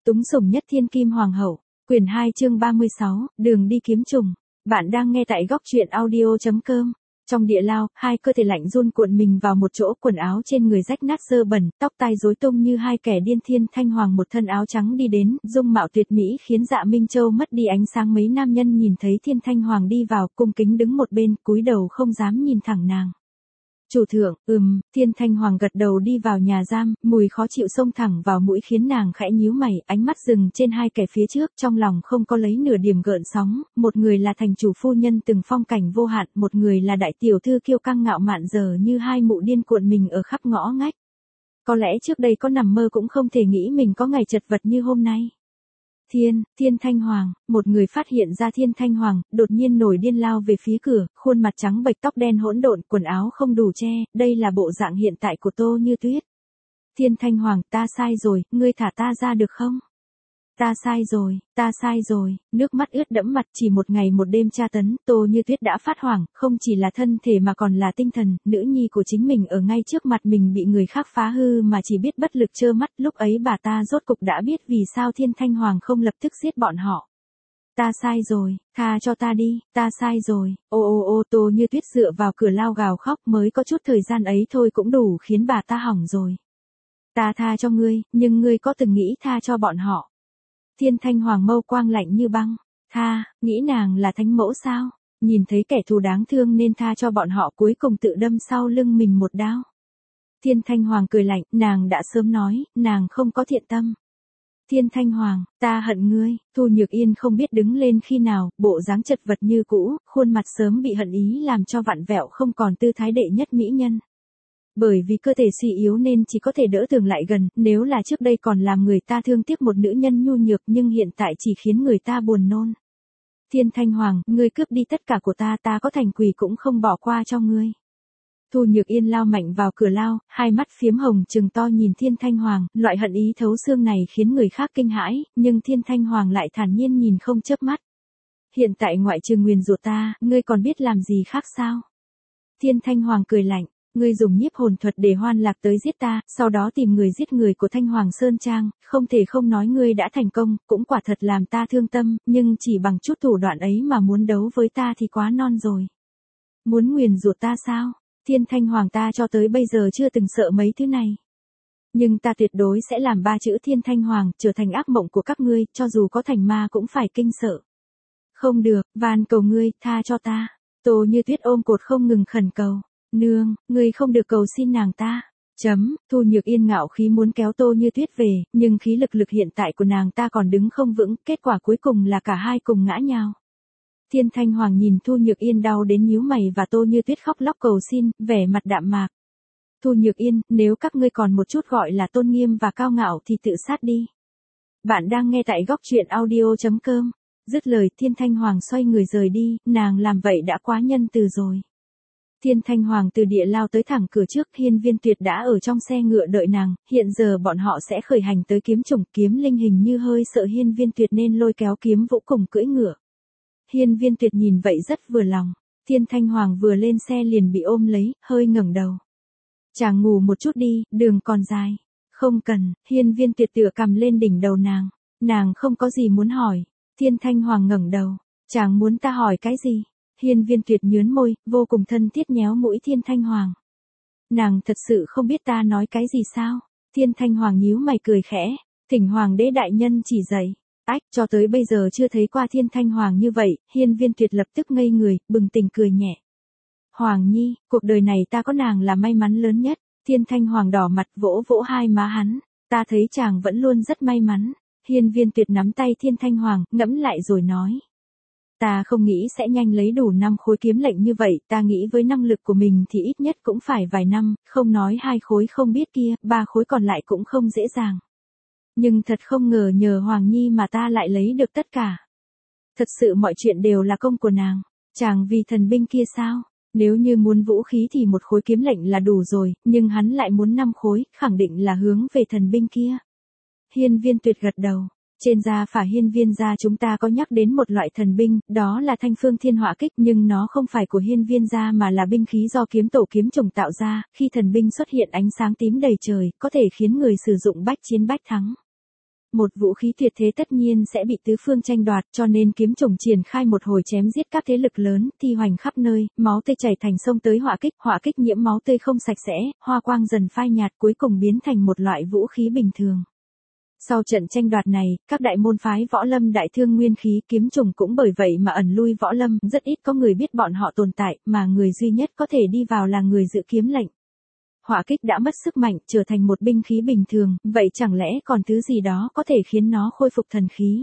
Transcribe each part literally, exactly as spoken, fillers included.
Túng sủng nhất thiên kim hoàng hậu, quyển hai chương ba mươi sáu, đường đi kiếm trùng. Bạn đang nghe tại góc truyện audio.com. Trong địa lao, hai cơ thể lạnh run cuộn mình vào một chỗ, quần áo trên người rách nát dơ bẩn, tóc tai rối tung như hai kẻ điên. Thiên Thanh Hoàng một thân áo trắng đi đến, dung mạo tuyệt mỹ khiến Dạ Minh Châu mất đi ánh sáng. Mấy nam nhân nhìn thấy Thiên Thanh Hoàng đi vào, cung kính đứng một bên, cúi đầu không dám nhìn thẳng nàng. Chủ thượng, ừm, Thiên Thanh Hoàng gật đầu đi vào nhà giam, mùi khó chịu xông thẳng vào mũi khiến nàng khẽ nhíu mày, ánh mắt dừng trên hai kẻ phía trước, trong lòng không có lấy nửa điểm gợn sóng, một người là thành chủ phu nhân từng phong cảnh vô hạn, một người là đại tiểu thư kiêu căng ngạo mạn giờ như hai mụ điên cuộn mình ở khắp ngõ ngách. Có lẽ trước đây có nằm mơ cũng không thể nghĩ mình có ngày chật vật như hôm nay. Thiên, Thiên Thanh Hoàng, một người phát hiện ra Thiên Thanh Hoàng, đột nhiên nổi điên lao về phía cửa, khuôn mặt trắng bệch, tóc đen hỗn độn, quần áo không đủ che, đây là bộ dạng hiện tại của Tô Như Tuyết. Thiên Thanh Hoàng, ta sai rồi, ngươi thả ta ra được không? Ta sai rồi, ta sai rồi, nước mắt ướt đẫm mặt. Chỉ một ngày một đêm tra tấn, Tô Như Tuyết đã phát hoảng, không chỉ là thân thể mà còn là tinh thần, nữ nhi của chính mình ở ngay trước mặt mình bị người khác phá hư mà chỉ biết bất lực trơ mắt. Lúc ấy bà ta rốt cục đã biết vì sao Thiên Thanh Hoàng không lập tức giết bọn họ. Ta sai rồi, tha cho ta đi, ta sai rồi, ô ô ô. Tô Như Tuyết dựa vào cửa lao gào khóc, mới có chút thời gian ấy thôi cũng đủ khiến bà ta hỏng rồi. Ta tha cho ngươi, nhưng ngươi có từng nghĩ tha cho bọn họ? Thiên Thanh Hoàng mâu quang lạnh như băng. Tha, nghĩ nàng là thánh mẫu sao? Nhìn thấy kẻ thù đáng thương nên tha cho bọn họ, cuối cùng tự đâm sau lưng mình một đao. Thiên Thanh Hoàng cười lạnh, nàng đã sớm nói, nàng không có thiện tâm. Thiên Thanh Hoàng, ta hận ngươi. Thu Nhược Yên không biết đứng lên khi nào, bộ dáng chật vật như cũ, khuôn mặt sớm bị hận ý làm cho vặn vẹo, không còn tư thái đệ nhất mỹ nhân. Bởi vì cơ thể suy yếu nên chỉ có thể đỡ tường lại gần, nếu là trước đây còn làm người ta thương tiếc một nữ nhân nhu nhược, nhưng hiện tại chỉ khiến người ta buồn nôn. Thiên Thanh Hoàng, ngươi cướp đi tất cả của ta, ta có thành quỷ cũng không bỏ qua cho ngươi. Thu Nhược Yên lao mạnh vào cửa lao, hai mắt phiếm hồng trừng to nhìn Thiên Thanh Hoàng, loại hận ý thấu xương này khiến người khác kinh hãi, nhưng Thiên Thanh Hoàng lại thản nhiên nhìn không chớp mắt. Hiện tại ngoại trừ nguyền rủa ta, ngươi còn biết làm gì khác sao? Thiên Thanh Hoàng cười lạnh. Ngươi dùng nhiếp hồn thuật để hoan lạc tới giết ta, sau đó tìm người giết người của Thanh Hoàng Sơn Trang, không thể không nói ngươi đã thành công, cũng quả thật làm ta thương tâm, nhưng chỉ bằng chút thủ đoạn ấy mà muốn đấu với ta thì quá non rồi. Muốn nguyền rủa ta sao? Thiên Thanh Hoàng, ta cho tới bây giờ chưa từng sợ mấy thứ này. Nhưng ta tuyệt đối sẽ làm ba chữ Thiên Thanh Hoàng trở thành ác mộng của các ngươi, cho dù có thành ma cũng phải kinh sợ. Không được, van cầu ngươi, tha cho ta. Tô Như Tuyết ôm cột không ngừng khẩn cầu. Nương, ngươi không được cầu xin nàng ta. Chấm, Thu Nhược Yên ngạo khí muốn kéo Tô Như Tuyết về, nhưng khí lực lực hiện tại của nàng ta còn đứng không vững, kết quả cuối cùng là cả hai cùng ngã nhào. Thiên Thanh Hoàng nhìn Thu Nhược Yên đau đến nhíu mày và Tô Như Tuyết khóc lóc cầu xin, vẻ mặt đạm mạc. Thu Nhược Yên, nếu các ngươi còn một chút gọi là tôn nghiêm và cao ngạo thì tự sát đi. Bạn đang nghe tại góc truyện audio.com. Dứt lời, Thiên Thanh Hoàng xoay người rời đi, nàng làm vậy đã quá nhân từ rồi. Thiên Thanh Hoàng từ địa lao tới thẳng cửa trước, Hiên Viên Tuyệt đã ở trong xe ngựa đợi nàng, hiện giờ bọn họ sẽ khởi hành tới kiếm trùng. Kiếm Linh hình như hơi sợ Hiên Viên Tuyệt nên lôi kéo Kiếm Vũ cùng cưỡi ngựa. Hiên Viên Tuyệt nhìn vậy rất vừa lòng, Thiên Thanh Hoàng vừa lên xe liền bị ôm lấy, hơi ngẩng đầu. Chàng ngủ một chút đi, đường còn dài. Không cần, Hiên Viên Tuyệt tựa cằm lên đỉnh đầu nàng, nàng không có gì muốn hỏi. Thiên Thanh Hoàng ngẩng đầu, chàng muốn ta hỏi cái gì? Hiên Viên Tuyệt nhướn môi, vô cùng thân thiết nhéo mũi Thiên Thanh Hoàng. Nàng thật sự không biết ta nói cái gì sao? Thiên Thanh Hoàng nhíu mày cười khẽ, thỉnh Hoàng đế đại nhân chỉ dạy. Ách, cho tới bây giờ chưa thấy qua Thiên Thanh Hoàng như vậy. Hiên Viên Tuyệt lập tức ngây người, bừng tỉnh cười nhẹ. Hoàng nhi, cuộc đời này ta có nàng là may mắn lớn nhất. Thiên Thanh Hoàng đỏ mặt vỗ vỗ hai má hắn, ta thấy chàng vẫn luôn rất may mắn. Hiên Viên Tuyệt nắm tay Thiên Thanh Hoàng, ngẫm lại rồi nói. Ta không nghĩ sẽ nhanh lấy đủ năm khối kiếm lệnh như vậy, ta nghĩ với năng lực của mình thì ít nhất cũng phải vài năm, không nói hai khối không biết kia, ba khối còn lại cũng không dễ dàng. Nhưng thật không ngờ nhờ Hoàng Nhi mà ta lại lấy được tất cả. Thật sự mọi chuyện đều là công của nàng, chàng vì thần binh kia sao? Nếu như muốn vũ khí thì một khối kiếm lệnh là đủ rồi, nhưng hắn lại muốn năm khối, khẳng định là hướng về thần binh kia. Hiên Viên Tuyệt gật đầu. Trên gia phả Hiên Viên gia chúng ta có nhắc đến một loại thần binh, đó là Thanh Phương Thiên Hỏa Kích, nhưng nó không phải của Hiên Viên gia mà là binh khí do kiếm tổ kiếm trùng tạo ra, khi thần binh xuất hiện ánh sáng tím đầy trời, có thể khiến người sử dụng bách chiến bách thắng. Một vũ khí tuyệt thế tất nhiên sẽ bị tứ phương tranh đoạt, cho nên kiếm chủng triển khai một hồi chém giết các thế lực lớn, thi hoành khắp nơi, máu tươi chảy thành sông tới hỏa kích, hỏa kích nhiễm máu tươi không sạch sẽ, hoa quang dần phai nhạt cuối cùng biến thành một loại vũ khí bình thường. Sau trận tranh đoạt này, các đại môn phái võ lâm đại thương nguyên khí kiếm chủng cũng bởi vậy mà ẩn lui võ lâm, rất ít có người biết bọn họ tồn tại, mà người duy nhất có thể đi vào là người giữ kiếm lệnh. Hỏa kích đã mất sức mạnh, trở thành một binh khí bình thường, vậy chẳng lẽ còn thứ gì đó có thể khiến nó khôi phục thần khí?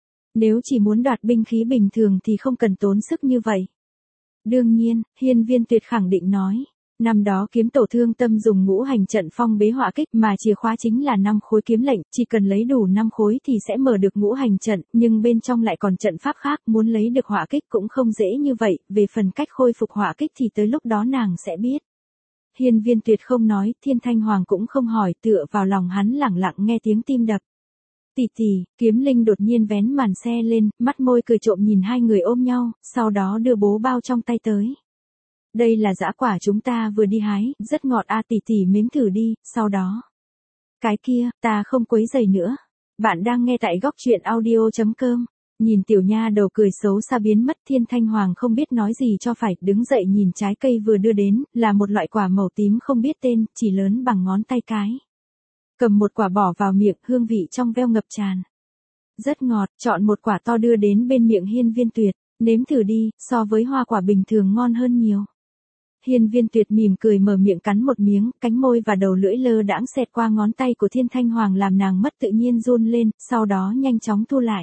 Nếu chỉ muốn đoạt binh khí bình thường thì không cần tốn sức như vậy. Đương nhiên, Hiên Viên Tuyệt khẳng định nói. Năm đó kiếm tổ Thương Tâm dùng ngũ hành trận phong bế hỏa kích mà chìa khóa chính là năm khối kiếm lệnh, chỉ cần lấy đủ năm khối thì sẽ mở được ngũ hành trận, nhưng bên trong lại còn trận pháp khác, muốn lấy được hỏa kích cũng không dễ như vậy, về phần cách khôi phục hỏa kích thì tới lúc đó nàng sẽ biết. Hiên Viên Tuyệt không nói, Thiên Thanh Hoàng cũng không hỏi, tựa vào lòng hắn lẳng lặng nghe tiếng tim đập. Tỷ tỷ, Kiếm Linh đột nhiên vén màn xe lên, mắt môi cười trộm nhìn hai người ôm nhau, sau đó đưa bố bao trong tay tới. Đây là dã quả chúng ta vừa đi hái, rất ngọt a, tỷ tỷ nếm thử đi, sau đó. Cái kia, ta không quấy rầy nữa. Bạn đang nghe tại góc truyện audio chấm com. Nhìn tiểu nha đầu cười xấu xa biến mất, Thiên Thanh Hoàng không biết nói gì cho phải, đứng dậy nhìn trái cây vừa đưa đến, là một loại quả màu tím không biết tên, chỉ lớn bằng ngón tay cái. Cầm một quả bỏ vào miệng, hương vị trong veo ngập tràn. Rất ngọt, chọn một quả to đưa đến bên miệng Hiên Viên Tuyệt, nếm thử đi, so với hoa quả bình thường ngon hơn nhiều. Hiên Viên Tuyệt mỉm cười mở miệng cắn một miếng, cánh môi và đầu lưỡi lơ đãng xẹt qua ngón tay của Thiên Thanh Hoàng làm nàng mất tự nhiên run lên, sau đó nhanh chóng thu lại.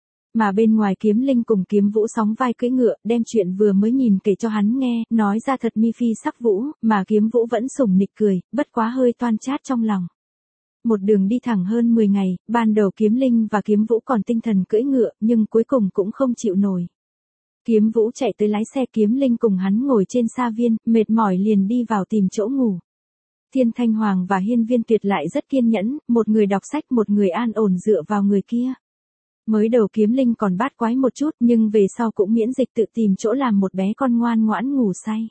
Mà bên ngoài Kiếm Linh cùng Kiếm Vũ sóng vai cưỡi ngựa, đem chuyện vừa mới nhìn kể cho hắn nghe, nói ra thật mi phi sắc vũ, mà Kiếm Vũ vẫn sủng nịch cười, bất quá hơi toan chát trong lòng. Một đường đi thẳng hơn mười ngày, ban đầu Kiếm Linh và Kiếm Vũ còn tinh thần cưỡi ngựa, nhưng cuối cùng cũng không chịu nổi. Kiếm Vũ chạy tới lái xe, Kiếm Linh cùng hắn ngồi trên sa viên, mệt mỏi liền đi vào tìm chỗ ngủ. Thiên Thanh Hoàng và Hiên Viên Tuyệt lại rất kiên nhẫn, một người đọc sách một người an ổn dựa vào người kia. Mới đầu Kiếm Linh còn bát quái một chút, nhưng về sau cũng miễn dịch tự tìm chỗ làm một bé con ngoan ngoãn ngủ say.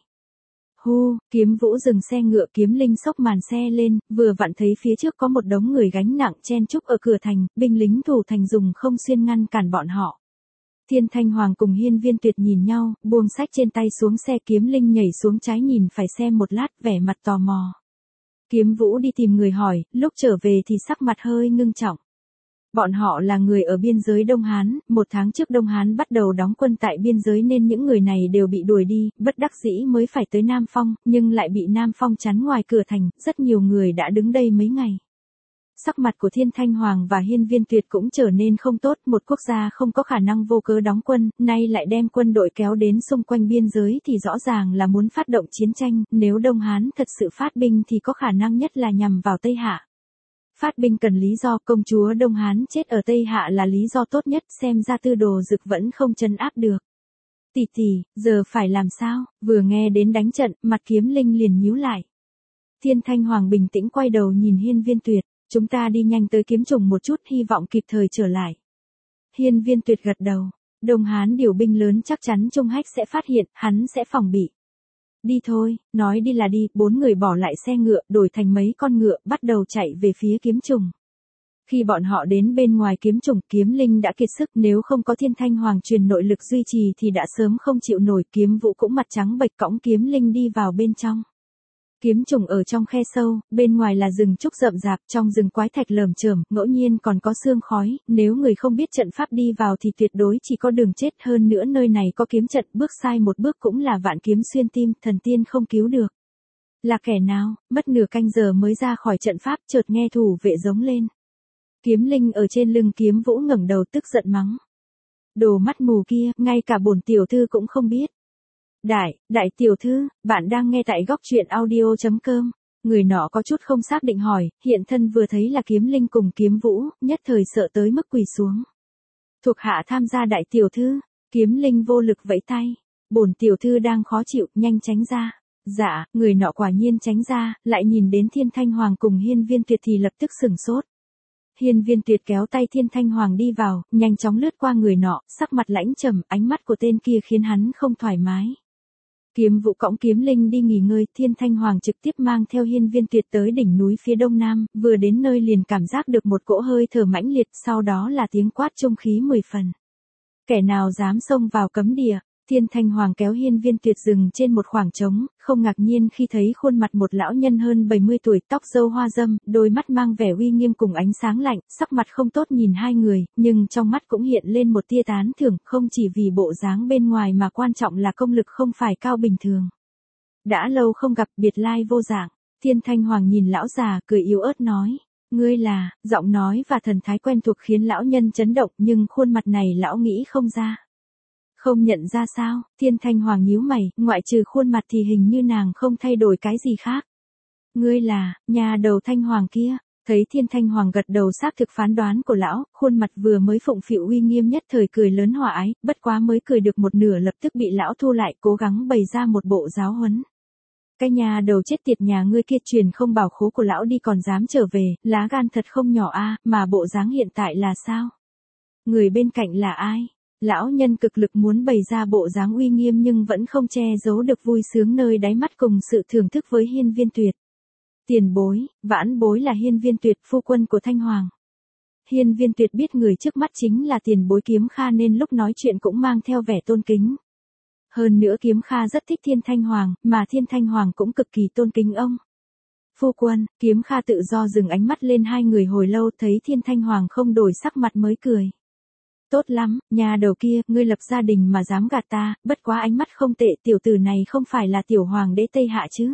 Hu, Kiếm Vũ dừng xe ngựa, Kiếm Linh xốc màn xe lên, vừa vặn thấy phía trước có một đống người gánh nặng chen chúc ở cửa thành, binh lính thủ thành dùng không xuyên ngăn cản bọn họ. Thiên Thanh Hoàng cùng Hiên Viên Tuyệt nhìn nhau, buông sách trên tay xuống xe, Kiếm Linh nhảy xuống trái nhìn phải xem một lát, vẻ mặt tò mò. Kiếm Vũ đi tìm người hỏi, lúc trở về thì sắc mặt hơi ngưng trọng. Bọn họ là người ở biên giới Đông Hán, một tháng trước Đông Hán bắt đầu đóng quân tại biên giới nên những người này đều bị đuổi đi, bất đắc dĩ mới phải tới Nam Phong, nhưng lại bị Nam Phong chắn ngoài cửa thành, rất nhiều người đã đứng đây mấy ngày. Sắc mặt của Thiên Thanh Hoàng và Hiên Viên Tuyệt cũng trở nên không tốt, một quốc gia không có khả năng vô cớ đóng quân, nay lại đem quân đội kéo đến xung quanh biên giới thì rõ ràng là muốn phát động chiến tranh, nếu Đông Hán thật sự phát binh thì có khả năng nhất là nhằm vào Tây Hạ. Phát binh cần lý do, công chúa Đông Hán chết ở Tây Hạ là lý do tốt nhất, xem ra Tư Đồ Dực vẫn không trấn áp được. Tỷ tỷ, giờ phải làm sao? Vừa nghe đến đánh trận, mặt Kiếm Linh liền nhíu lại. Thiên Thanh Hoàng bình tĩnh quay đầu nhìn Hiên Viên Tuyệt, chúng ta đi nhanh tới kiếm trùng một chút, hy vọng kịp thời trở lại. Hiên Viên Tuyệt gật đầu, Đông Hán điều binh lớn chắc chắn Trung Hách sẽ phát hiện, hắn sẽ phòng bị. Đi thôi, nói đi là đi, bốn người bỏ lại xe ngựa, đổi thành mấy con ngựa, bắt đầu chạy về phía kiếm trùng. Khi bọn họ đến bên ngoài kiếm trùng, Kiếm Linh đã kiệt sức, nếu không có Thiên Thanh Hoàng truyền nội lực duy trì thì đã sớm không chịu nổi, Kiếm Vũ cũng mặt trắng bệch cõng Kiếm Linh đi vào bên trong. Kiếm trùng ở trong khe sâu, bên ngoài là rừng trúc rậm rạp, trong rừng quái thạch lởm chởm, ngẫu nhiên còn có sương khói, nếu người không biết trận pháp đi vào thì tuyệt đối chỉ có đường chết, hơn nữa nơi này có kiếm trận, bước sai một bước cũng là vạn kiếm xuyên tim, thần tiên không cứu được. Là kẻ nào? Mất nửa canh giờ mới ra khỏi trận pháp, chợt nghe thủ vệ giống lên. Kiếm Linh ở trên lưng Kiếm Vũ ngẩng đầu tức giận mắng. Đồ mắt mù kia, ngay cả bổn tiểu thư cũng không biết. Đại, đại tiểu thư, bạn đang nghe tại góc truyện audio chấm com. Người nọ có chút không xác định hỏi, hiện thân vừa thấy là Kiếm Linh cùng Kiếm Vũ, nhất thời sợ tới mức quỳ xuống. Thuộc hạ tham gia đại tiểu thư, Kiếm Linh vô lực vẫy tay. Bổn tiểu thư đang khó chịu, nhanh tránh ra. Dạ, người nọ quả nhiên tránh ra, lại nhìn đến Thiên Thanh Hoàng cùng Hiên Viên Tuyệt thì lập tức sửng sốt. Hiên Viên Tuyệt kéo tay Thiên Thanh Hoàng đi vào, nhanh chóng lướt qua người nọ, sắc mặt lãnh trầm, ánh mắt của tên kia khiến hắn không thoải mái. Kiếm Vũ cõng kiếm linh đi nghỉ ngơi, Thiên Thanh Hoàng trực tiếp mang theo Hiên Viên Tuyệt tới đỉnh núi phía đông nam, vừa đến nơi liền cảm giác được một cỗ hơi thở mãnh liệt, sau đó là tiếng quát trung khí mười phần. Kẻ nào dám xông vào cấm địa? Thiên Thanh Hoàng kéo Hiên Viên Tuyệt dừng trên một khoảng trống, không ngạc nhiên khi thấy khuôn mặt một lão nhân hơn bảy mươi tuổi, tóc râu hoa râm, đôi mắt mang vẻ uy nghiêm cùng ánh sáng lạnh, sắc mặt không tốt nhìn hai người, nhưng trong mắt cũng hiện lên một tia tán thưởng, không chỉ vì bộ dáng bên ngoài mà quan trọng là công lực không phải cao bình thường. Đã lâu không gặp, biệt lai vô dạng. Thiên Thanh Hoàng nhìn lão già, cười yếu ớt nói. Ngươi là, giọng nói và thần thái quen thuộc khiến lão nhân chấn động, nhưng khuôn mặt này lão nghĩ không ra. Không nhận ra sao? Thiên Thanh Hoàng nhíu mày, ngoại trừ khuôn mặt thì hình như nàng không thay đổi cái gì khác. Ngươi là, nhà đầu Thanh Hoàng kia. Thấy Thiên Thanh Hoàng gật đầu xác thực phán đoán của lão, khuôn mặt vừa mới phụng phịu uy nghiêm nhất thời cười lớn hòa ái, bất quá mới cười được một nửa lập tức bị lão thu lại, cố gắng bày ra một bộ giáo huấn. Cái nhà đầu chết tiệt nhà ngươi kia truyền không bảo khố của lão đi còn dám trở về, lá gan thật không nhỏ a, mà bộ dáng hiện tại là sao? Người bên cạnh là ai? Lão nhân cực lực muốn bày ra bộ dáng uy nghiêm nhưng vẫn không che giấu được vui sướng nơi đáy mắt cùng sự thưởng thức với Hiên Viên Tuyệt. Tiền bối, vãn bối là Hiên Viên Tuyệt, phu quân của Thanh Hoàng. Hiên Viên Tuyệt biết người trước mắt chính là tiền bối Kiếm Kha nên lúc nói chuyện cũng mang theo vẻ tôn kính. Hơn nữa Kiếm Kha rất thích Thiên Thanh Hoàng, mà Thiên Thanh Hoàng cũng cực kỳ tôn kính ông. Phu quân, Kiếm Kha tự do dừng ánh mắt lên hai người hồi lâu, thấy Thiên Thanh Hoàng không đổi sắc mặt mới cười. Tốt lắm, nhà đầu kia, ngươi lập gia đình mà dám gạt ta, bất quá ánh mắt không tệ, tiểu tử này không phải là tiểu hoàng đế Tây Hạ chứ.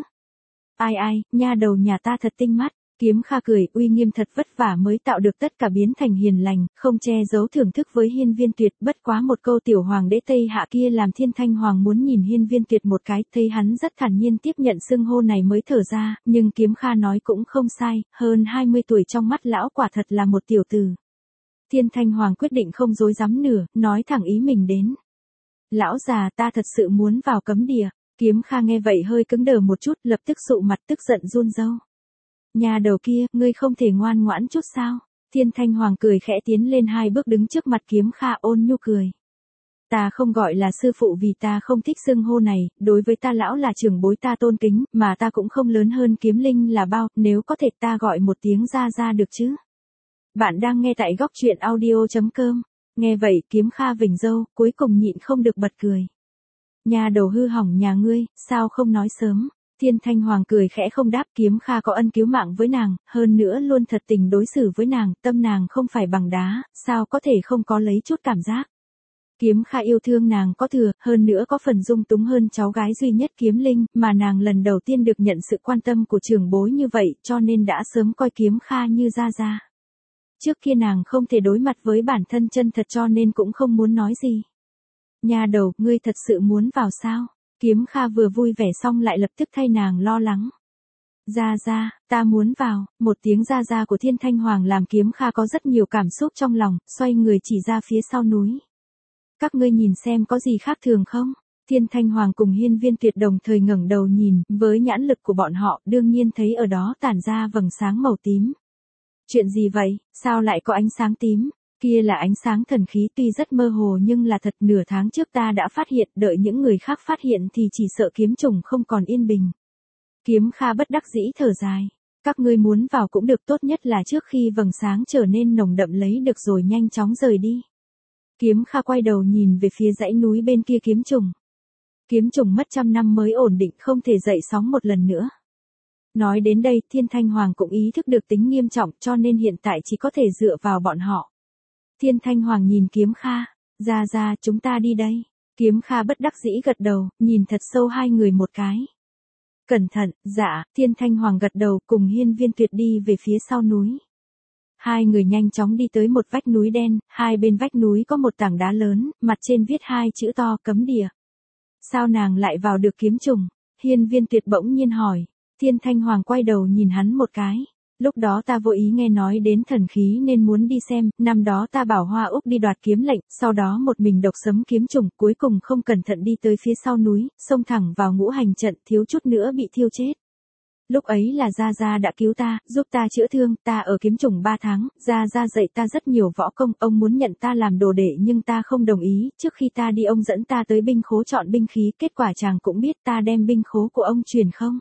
Ai ai, nhà đầu nhà ta thật tinh mắt. Kiếm Kha cười, uy nghiêm thật vất vả mới tạo được tất cả biến thành hiền lành, không che giấu thưởng thức với Hiên Viên Tuyệt, bất quá một câu tiểu hoàng đế Tây Hạ kia làm Thiên Thanh Hoàng muốn nhìn Hiên Viên Tuyệt một cái, thấy hắn rất thản nhiên tiếp nhận xưng hô này mới thở ra, nhưng Kiếm Kha nói cũng không sai, hơn hai mươi tuổi trong mắt lão quả thật là một tiểu tử. Thiên Thanh Hoàng quyết định không dối dám nửa, nói thẳng ý mình đến. Lão già, ta thật sự muốn vào cấm địa. Kiếm Kha nghe vậy hơi cứng đờ một chút, lập tức sụ mặt tức giận run râu. Nhà đầu kia, ngươi không thể ngoan ngoãn chút sao? Thiên Thanh Hoàng cười khẽ tiến lên hai bước đứng trước mặt Kiếm Kha ôn nhu cười. Ta không gọi là sư phụ vì ta không thích xưng hô này, đối với ta lão là trưởng bối ta tôn kính, mà ta cũng không lớn hơn Kiếm Linh là bao, nếu có thể ta gọi một tiếng ra ra được chứ? Bạn đang nghe tại góc truyện audio chấm com. Nghe vậy Kiếm Kha vểnh râu, cuối cùng nhịn không được bật cười. Nhà đầu hư hỏng nhà ngươi, sao không nói sớm? Thiên Thanh Hoàng cười khẽ không đáp. Kiếm Kha có ân cứu mạng với nàng, hơn nữa luôn thật tình đối xử với nàng, tâm nàng không phải bằng đá, sao có thể không có lấy chút cảm giác. Kiếm Kha yêu thương nàng có thừa, hơn nữa có phần dung túng hơn cháu gái duy nhất Kiếm Linh, mà nàng lần đầu tiên được nhận sự quan tâm của trưởng bối như vậy, cho nên đã sớm coi Kiếm Kha như gia gia. Trước kia nàng không thể đối mặt với bản thân chân thật cho nên cũng không muốn nói gì. Nhà đầu, ngươi thật sự muốn vào sao? Kiếm Kha vừa vui vẻ xong lại lập tức thay nàng lo lắng. Gia gia, ta muốn vào. Một tiếng gia gia của Thiên Thanh Hoàng làm Kiếm Kha có rất nhiều cảm xúc trong lòng, xoay người chỉ ra phía sau núi. Các ngươi nhìn xem có gì khác thường không? Thiên Thanh Hoàng cùng Hiên Viên Tuyệt đồng thời ngẩng đầu nhìn, với nhãn lực của bọn họ, đương nhiên thấy ở đó tản ra vầng sáng màu tím. Chuyện gì vậy, sao lại có ánh sáng tím? Kia là ánh sáng thần khí tuy rất mơ hồ nhưng là thật, nửa tháng trước ta đã phát hiện, đợi những người khác phát hiện thì chỉ sợ kiếm trùng không còn yên bình. Kiếm Kha bất đắc dĩ thở dài. Các ngươi muốn vào cũng được, tốt nhất là trước khi vầng sáng trở nên nồng đậm lấy được rồi nhanh chóng rời đi. Kiếm Kha quay đầu nhìn về phía dãy núi bên kia kiếm trùng. Kiếm trùng mất trăm năm mới ổn định, không thể dậy sóng một lần nữa. Nói đến đây, Thiên Thanh Hoàng cũng ý thức được tính nghiêm trọng cho nên hiện tại chỉ có thể dựa vào bọn họ. Thiên Thanh Hoàng nhìn Kiếm Kha, ra ra chúng ta đi đây. Kiếm Kha bất đắc dĩ gật đầu, nhìn thật sâu hai người một cái. Cẩn thận, dạ, Thiên Thanh Hoàng gật đầu cùng Hiên Viên Tuyệt đi về phía sau núi. Hai người nhanh chóng đi tới một vách núi đen, hai bên vách núi có một tảng đá lớn, mặt trên viết hai chữ to cấm địa. Sao nàng lại vào được kiếm trùng? Hiên Viên Tuyệt bỗng nhiên hỏi. Thiên Thanh Hoàng quay đầu nhìn hắn một cái. Lúc đó ta vô ý nghe nói đến thần khí nên muốn đi xem, năm đó ta bảo Hoa Úc đi đoạt kiếm lệnh, sau đó một mình độc sấm kiếm trùng, cuối cùng không cẩn thận đi tới phía sau núi, xông thẳng vào ngũ hành trận, thiếu chút nữa bị thiêu chết. Lúc ấy là Gia Gia đã cứu ta, giúp ta chữa thương, ta ở kiếm trùng ba tháng, Gia Gia dạy ta rất nhiều võ công, ông muốn nhận ta làm đồ đệ nhưng ta không đồng ý, trước khi ta đi ông dẫn ta tới binh khố chọn binh khí, kết quả chàng cũng biết ta đem binh khố của ông truyền không.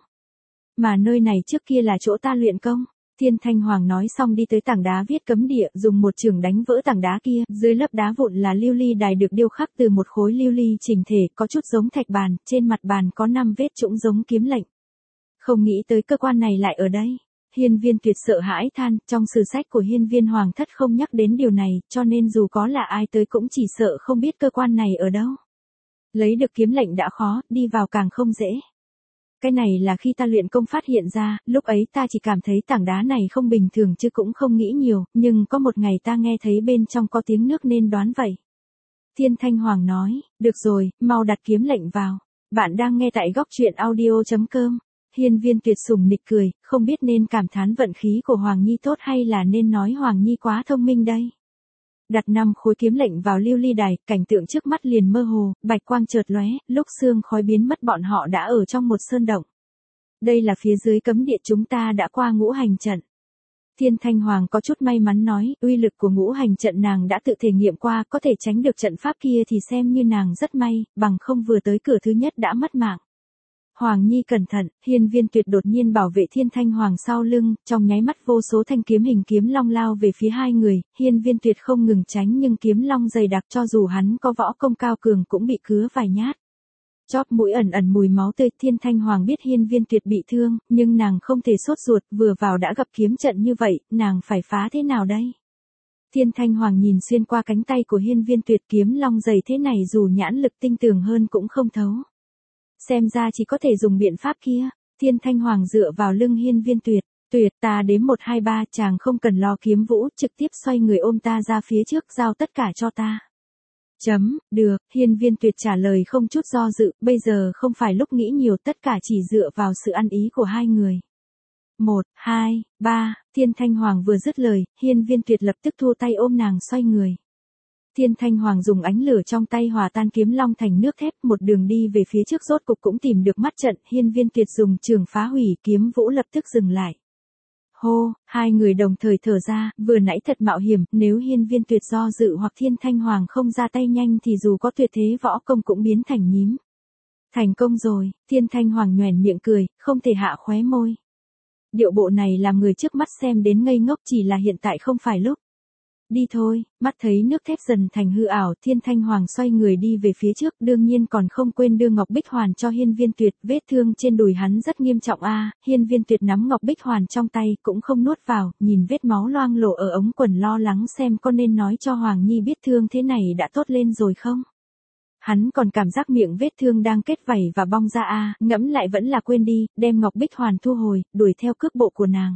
Mà nơi này trước kia là chỗ ta luyện công. Thiên Thanh Hoàng nói xong đi tới tảng đá viết cấm địa, dùng một chưởng đánh vỡ tảng đá kia, dưới lớp đá vụn là lưu ly đài được điêu khắc từ một khối lưu ly chỉnh thể, có chút giống thạch bàn, trên mặt bàn có năm vết trũng giống kiếm lệnh. Không nghĩ tới cơ quan này lại ở đây. Hiên Viên Tuyệt sợ hãi than, trong sử sách của Hiên Viên Hoàng thất không nhắc đến điều này, cho nên dù có là ai tới cũng chỉ sợ không biết cơ quan này ở đâu. Lấy được kiếm lệnh đã khó, đi vào càng không dễ. Cái này là khi ta luyện công phát hiện ra, lúc ấy ta chỉ cảm thấy tảng đá này không bình thường chứ cũng không nghĩ nhiều, nhưng có một ngày ta nghe thấy bên trong có tiếng nước nên đoán vậy. Thiên Thanh Hoàng nói, được rồi, mau đặt kiếm lệnh vào. Bạn đang nghe tại góc truyện audio chấm com. Hiên Viên Tuyệt sùng nịch cười, không biết nên cảm thán vận khí của Hoàng Nhi tốt hay là nên nói Hoàng Nhi quá thông minh đây. Đặt năm khối kiếm lệnh vào lưu ly đài, cảnh tượng trước mắt liền mơ hồ, bạch quang chợt lóe, lúc sương khói biến mất bọn họ đã ở trong một sơn động. Đây là phía dưới cấm địa chúng ta đã qua ngũ hành trận. Thiên Thanh Hoàng có chút may mắn nói, uy lực của ngũ hành trận nàng đã tự thể nghiệm qua, có thể tránh được trận pháp kia thì xem như nàng rất may, bằng không vừa tới cửa thứ nhất đã mất mạng. Hoàng Nhi cẩn thận, Hiên Viên Tuyệt đột nhiên bảo vệ Thiên Thanh Hoàng sau lưng, trong nháy mắt vô số thanh kiếm hình kiếm long lao về phía hai người, Hiên Viên Tuyệt không ngừng tránh nhưng kiếm long dày đặc cho dù hắn có võ công cao cường cũng bị cứa vài nhát. Chóp mũi ẩn ẩn mùi máu tươi, Thiên Thanh Hoàng biết Hiên Viên Tuyệt bị thương, nhưng nàng không thể sốt ruột, vừa vào đã gặp kiếm trận như vậy, nàng phải phá thế nào đây? Thiên Thanh Hoàng nhìn xuyên qua cánh tay của Hiên Viên Tuyệt, kiếm long dày thế này dù nhãn lực tinh tường hơn cũng không thấu. Xem ra chỉ có thể dùng biện pháp kia. Thiên Thanh Hoàng dựa vào lưng Hiên Viên Tuyệt, Tuyệt ta đếm một hai ba, chàng không cần lo kiếm vũ, trực tiếp xoay người ôm ta ra phía trước, giao tất cả cho ta. Chấm, được, Hiên Viên Tuyệt trả lời không chút do dự, bây giờ không phải lúc nghĩ nhiều, tất cả chỉ dựa vào sự ăn ý của hai người. Một, hai, ba, Thiên Thanh Hoàng vừa dứt lời, Hiên Viên Tuyệt lập tức thua tay ôm nàng xoay người. Thiên Thanh Hoàng dùng ánh lửa trong tay hòa tan kiếm long thành nước thép, một đường đi về phía trước rốt cục cũng tìm được mắt trận, Hiên Viên Tuyệt dùng chưởng phá hủy, kiếm vũ lập tức dừng lại. Hô, hai người đồng thời thở ra, vừa nãy thật mạo hiểm, nếu Hiên Viên Tuyệt do dự hoặc Thiên Thanh Hoàng không ra tay nhanh thì dù có tuyệt thế võ công cũng biến thành nhím. Thành công rồi, Thiên Thanh Hoàng nhoẻn miệng cười, không thể hạ khóe môi. Điệu bộ này làm người trước mắt xem đến ngây ngốc, chỉ là hiện tại không phải lúc. Đi thôi, mắt thấy nước thép dần thành hư ảo, Thiên Thanh Hoàng xoay người đi về phía trước, đương nhiên còn không quên đưa Ngọc Bích Hoàn cho Hiên Viên Tuyệt, vết thương trên đùi hắn rất nghiêm trọng a. À, Hiên Viên Tuyệt nắm Ngọc Bích Hoàn trong tay, cũng không nuốt vào, nhìn vết máu loang lổ ở ống quần lo lắng xem có nên nói cho Hoàng Nhi biết thương thế này đã tốt lên rồi không. Hắn còn cảm giác miệng vết thương đang kết vảy và bong ra a, à, ngẫm lại vẫn là quên đi, đem Ngọc Bích Hoàn thu hồi, đuổi theo cước bộ của nàng.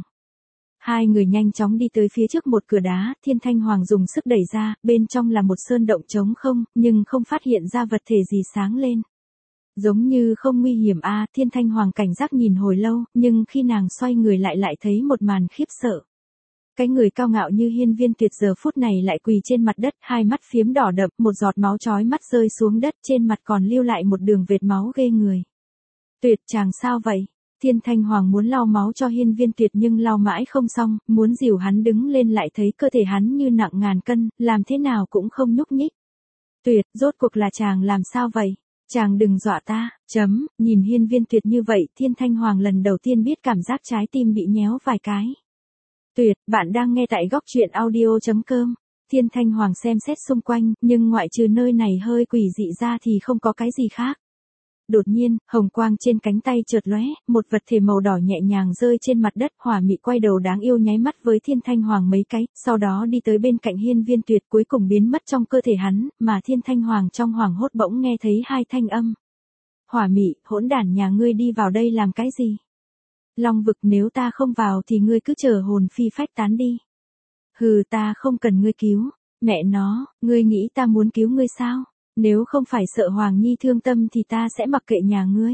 Hai người nhanh chóng đi tới phía trước một cửa đá, Thiên Thanh Hoàng dùng sức đẩy ra, bên trong là một sơn động trống không, nhưng không phát hiện ra vật thể gì sáng lên. Giống như không nguy hiểm a, à, Thiên Thanh Hoàng cảnh giác nhìn hồi lâu, nhưng khi nàng xoay người lại lại thấy một màn khiếp sợ. Cái người cao ngạo như Hiên Viên Tuyệt giờ phút này lại quỳ trên mặt đất, hai mắt phiếm đỏ đậm, một giọt máu chói mắt rơi xuống đất, trên mặt còn lưu lại một đường vệt máu ghê người. Tuyệt, chàng sao vậy? Thiên Thanh Hoàng muốn lau máu cho Hiên Viên Tuyệt nhưng lau mãi không xong, muốn dìu hắn đứng lên lại thấy cơ thể hắn như nặng ngàn cân, làm thế nào cũng không nhúc nhích. Tuyệt, rốt cuộc là chàng làm sao vậy? Chàng đừng dọa ta, chấm, nhìn Hiên Viên Tuyệt như vậy, Thiên Thanh Hoàng lần đầu tiên biết cảm giác trái tim bị nhéo vài cái. Tuyệt, bạn đang nghe tại góc truyện audio chấm com. Thiên Thanh Hoàng xem xét xung quanh, nhưng ngoại trừ nơi này hơi quỷ dị ra thì không có cái gì khác. Đột nhiên, hồng quang trên cánh tay chợt lóe, một vật thể màu đỏ nhẹ nhàng rơi trên mặt đất, Hỏa Mị quay đầu đáng yêu nháy mắt với Thiên Thanh Hoàng mấy cái, sau đó đi tới bên cạnh Hiên Viên Tuyệt, cuối cùng biến mất trong cơ thể hắn, mà Thiên Thanh Hoàng trong hoàng hốt bỗng nghe thấy hai thanh âm. Hỏa Mị, hỗn đản nhà ngươi đi vào đây làm cái gì? Long vực, nếu ta không vào thì ngươi cứ chờ hồn phi phách tán đi. Hừ, ta không cần ngươi cứu. Mẹ nó, ngươi nghĩ ta muốn cứu ngươi sao? Nếu không phải sợ Hoàng Nhi thương tâm thì ta sẽ mặc kệ nhà ngươi.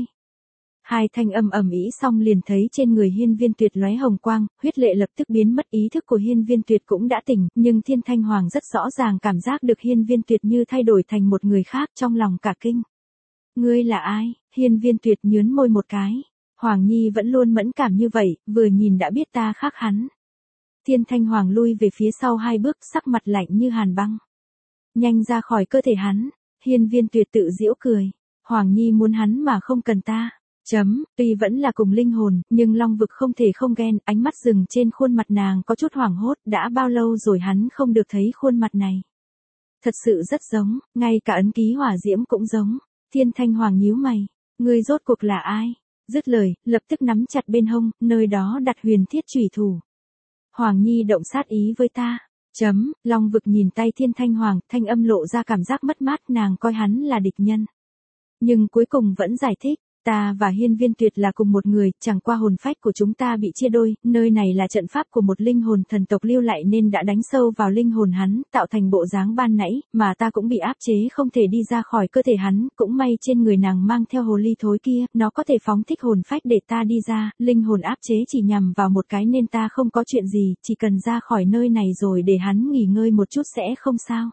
Hai thanh âm ầm ĩ xong liền thấy trên người Hiên Viên Tuyệt lóe hồng quang, huyết lệ lập tức biến mất, ý thức của Hiên Viên Tuyệt cũng đã tỉnh, nhưng Thiên Thanh Hoàng rất rõ ràng cảm giác được Hiên Viên Tuyệt như thay đổi thành một người khác, trong lòng cả kinh. Ngươi là ai? Hiên Viên Tuyệt nhướn môi một cái. Hoàng Nhi vẫn luôn mẫn cảm như vậy, vừa nhìn đã biết ta khác hắn. Thiên Thanh Hoàng lui về phía sau hai bước, sắc mặt lạnh như hàn băng. Nhanh ra khỏi cơ thể hắn. Hiên Viên Tuyệt tự giễu cười. Hoàng Nhi muốn hắn mà không cần ta. Chấm, tuy vẫn là cùng linh hồn, nhưng Long Vực không thể không ghen, ánh mắt dừng trên khuôn mặt nàng có chút hoảng hốt, đã bao lâu rồi hắn không được thấy khuôn mặt này. Thật sự rất giống, ngay cả ấn ký hỏa diễm cũng giống. Thiên Thanh Hoàng nhíu mày, ngươi rốt cuộc là ai? Dứt lời, lập tức nắm chặt bên hông, nơi đó đặt huyền thiết chủy thủ. Hoàng Nhi động sát ý với ta. Chấm, Long Vực nhìn tay Thiên Thanh Hoàng, thanh âm lộ ra cảm giác mất mát, nàng coi hắn là địch nhân. Nhưng cuối cùng vẫn giải thích. Ta và Hiên Viên Tuyệt là cùng một người, chẳng qua hồn phách của chúng ta bị chia đôi, nơi này là trận pháp của một linh hồn thần tộc lưu lại nên đã đánh sâu vào linh hồn hắn, tạo thành bộ dáng ban nãy, mà ta cũng bị áp chế không thể đi ra khỏi cơ thể hắn, cũng may trên người nàng mang theo hồ ly thối kia, nó có thể phóng thích hồn phách để ta đi ra, linh hồn áp chế chỉ nhằm vào một cái nên ta không có chuyện gì, chỉ cần ra khỏi nơi này rồi để hắn nghỉ ngơi một chút sẽ không sao.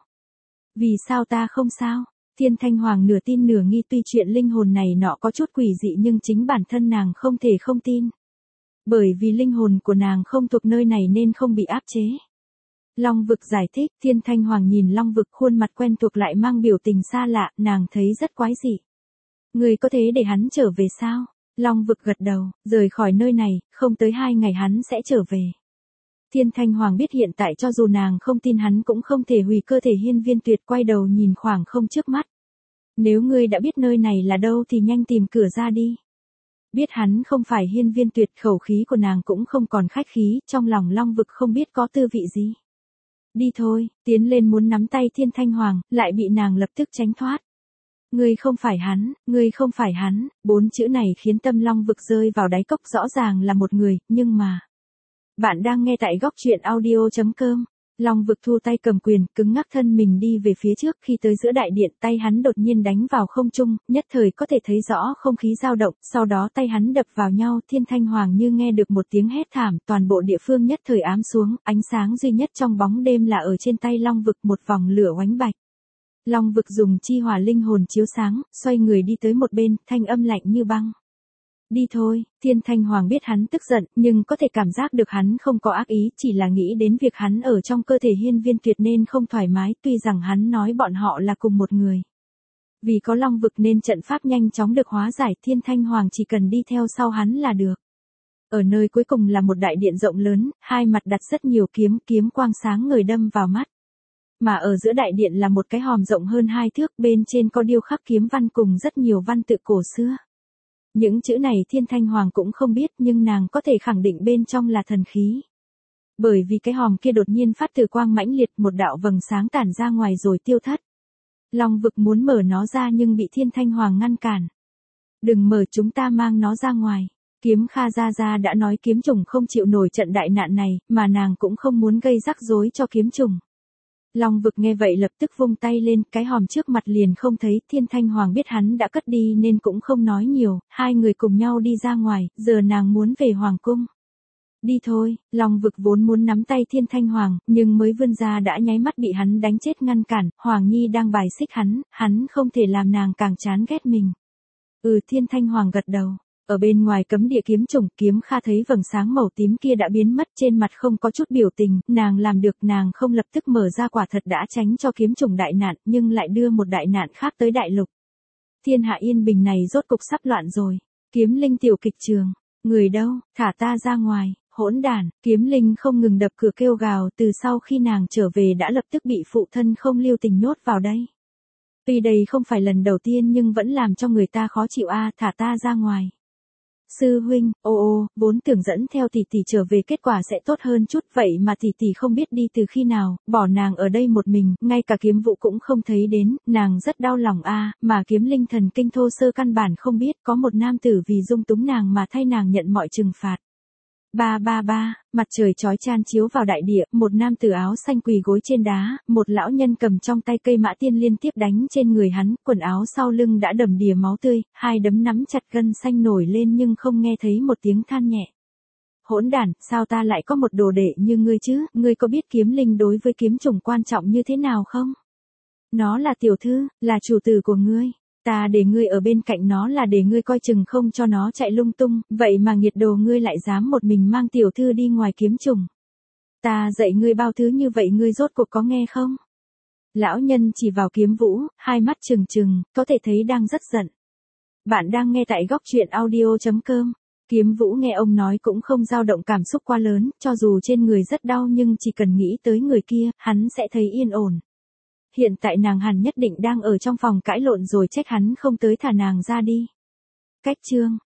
Vì sao ta không sao? Thiên Thanh Hoàng nửa tin nửa nghi, tuy chuyện linh hồn này nọ có chút quỷ dị nhưng chính bản thân nàng không thể không tin. Bởi vì linh hồn của nàng không thuộc nơi này nên không bị áp chế. Long Vực giải thích, Thiên Thanh Hoàng nhìn Long Vực, khuôn mặt quen thuộc lại mang biểu tình xa lạ, nàng thấy rất quái dị. Người có thể để hắn trở về sao? Long Vực gật đầu, rời khỏi nơi này, không tới hai ngày hắn sẽ trở về. Thiên Thanh Hoàng biết hiện tại cho dù nàng không tin hắn cũng không thể hủy cơ thể Hiên Viên Tuyệt, quay đầu nhìn khoảng không trước mắt. Nếu ngươi đã biết nơi này là đâu thì nhanh tìm cửa ra đi. Biết hắn không phải Hiên Viên Tuyệt, khẩu khí của nàng cũng không còn khách khí, trong lòng Long Vực không biết có tư vị gì. Đi thôi, tiến lên muốn nắm tay Thiên Thanh Hoàng, lại bị nàng lập tức tránh thoát. Ngươi không phải hắn, ngươi không phải hắn, bốn chữ này khiến tâm Long Vực rơi vào đáy cốc, rõ ràng là một người, nhưng mà... Bạn đang nghe tại góc truyện audio chấm com. Long Vực thu tay cầm quyền, cứng ngắc thân mình đi về phía trước, khi tới giữa đại điện, tay hắn đột nhiên đánh vào không trung, nhất thời có thể thấy rõ không khí dao động, sau đó tay hắn đập vào nhau, Thiên Thanh Hoàng như nghe được một tiếng hét thảm, toàn bộ địa phương nhất thời ám xuống, ánh sáng duy nhất trong bóng đêm là ở trên tay Long Vực, một vòng lửa oánh bạch. Long Vực dùng chi hỏa linh hồn chiếu sáng, xoay người đi tới một bên, thanh âm lạnh như băng. Đi thôi, Thiên Thanh Hoàng biết hắn tức giận, nhưng có thể cảm giác được hắn không có ác ý, chỉ là nghĩ đến việc hắn ở trong cơ thể Hiên Viên Tuyệt nên không thoải mái, tuy rằng hắn nói bọn họ là cùng một người. Vì có Long Vực nên trận pháp nhanh chóng được hóa giải, Thiên Thanh Hoàng chỉ cần đi theo sau hắn là được. Ở nơi cuối cùng là một đại điện rộng lớn, hai mặt đặt rất nhiều kiếm, kiếm quang sáng ngời đâm vào mắt. Mà ở giữa đại điện là một cái hòm rộng hơn hai thước, bên trên có điêu khắc kiếm văn cùng rất nhiều văn tự cổ xưa. Những chữ này Thiên Thanh Hoàng cũng không biết, nhưng nàng có thể khẳng định bên trong là thần khí. Bởi vì cái hòm kia đột nhiên phát từ quang mãnh liệt, một đạo vầng sáng tản ra ngoài rồi tiêu thất. Long Vực muốn mở nó ra nhưng bị Thiên Thanh Hoàng ngăn cản. Đừng mở, chúng ta mang nó ra ngoài. Kiếm Kha Gia Gia đã nói kiếm trùng không chịu nổi trận đại nạn này, mà nàng cũng không muốn gây rắc rối cho kiếm trùng. Long Vực nghe vậy lập tức vung tay lên, cái hòm trước mặt liền không thấy, Thiên Thanh Hoàng biết hắn đã cất đi nên cũng không nói nhiều, hai người cùng nhau đi ra ngoài, giờ nàng muốn về Hoàng cung. Đi thôi, Long Vực vốn muốn nắm tay Thiên Thanh Hoàng, nhưng mới vươn ra đã nháy mắt bị hắn đánh chết ngăn cản, Hoàng Nhi đang bài xích hắn, hắn không thể làm nàng càng chán ghét mình. Ừ, Thiên Thanh Hoàng gật đầu. Ở bên ngoài cấm địa kiếm trùng, Kiếm Kha thấy vầng sáng màu tím kia đã biến mất, trên mặt không có chút biểu tình, nàng làm được, nàng không lập tức mở ra, quả thật đã tránh cho kiếm trùng đại nạn, nhưng lại đưa một đại nạn khác tới đại lục. Thiên hạ yên bình này rốt cục sắp loạn rồi. Kiếm Linh tiểu kịch trường, người đâu, thả ta ra ngoài, hỗn đản. Kiếm Linh không ngừng đập cửa kêu gào, từ sau khi nàng trở về đã lập tức bị phụ thân không lưu tình nhốt vào đây. Tuy đây không phải lần đầu tiên nhưng vẫn làm cho người ta khó chịu a, thả ta ra ngoài. Sư huynh, ô ô, vốn tưởng dẫn theo tỷ tỷ trở về kết quả sẽ tốt hơn chút, vậy mà tỷ tỷ không biết đi từ khi nào, bỏ nàng ở đây một mình, ngay cả kiếm vụ cũng không thấy đến, nàng rất đau lòng a, mà Kiếm Linh thần kinh thô sơ căn bản không biết có một nam tử vì dung túng nàng mà thay nàng nhận mọi trừng phạt. Ba ba ba, mặt trời chói chan chiếu vào đại địa, một nam tử áo xanh quỳ gối trên đá, một lão nhân cầm trong tay cây mã tiên liên tiếp đánh trên người hắn, quần áo sau lưng đã đầm đìa máu tươi, hai đấm nắm chặt gân xanh nổi lên nhưng không nghe thấy một tiếng than nhẹ. Hỗn đản, sao ta lại có một đồ đệ như ngươi chứ, ngươi có biết Kiếm Linh đối với kiếm trùng quan trọng như thế nào không? Nó là tiểu thư, là chủ tử của ngươi. Ta để ngươi ở bên cạnh nó là để ngươi coi chừng không cho nó chạy lung tung, vậy mà nghiệt đồ ngươi lại dám một mình mang tiểu thư đi ngoài kiếm trùng. Ta dạy ngươi bao thứ như vậy ngươi rốt cuộc có nghe không? Lão nhân chỉ vào Kiếm Vũ, hai mắt trừng trừng, có thể thấy đang rất giận. Bạn đang nghe tại góc truyện audio chấm com. Kiếm Vũ nghe ông nói cũng không dao động cảm xúc quá lớn, cho dù trên người rất đau nhưng chỉ cần nghĩ tới người kia, hắn sẽ thấy yên ổn. Hiện tại nàng hẳn nhất định đang ở trong phòng cãi lộn rồi trách hắn không tới thả nàng ra đi. Cách chương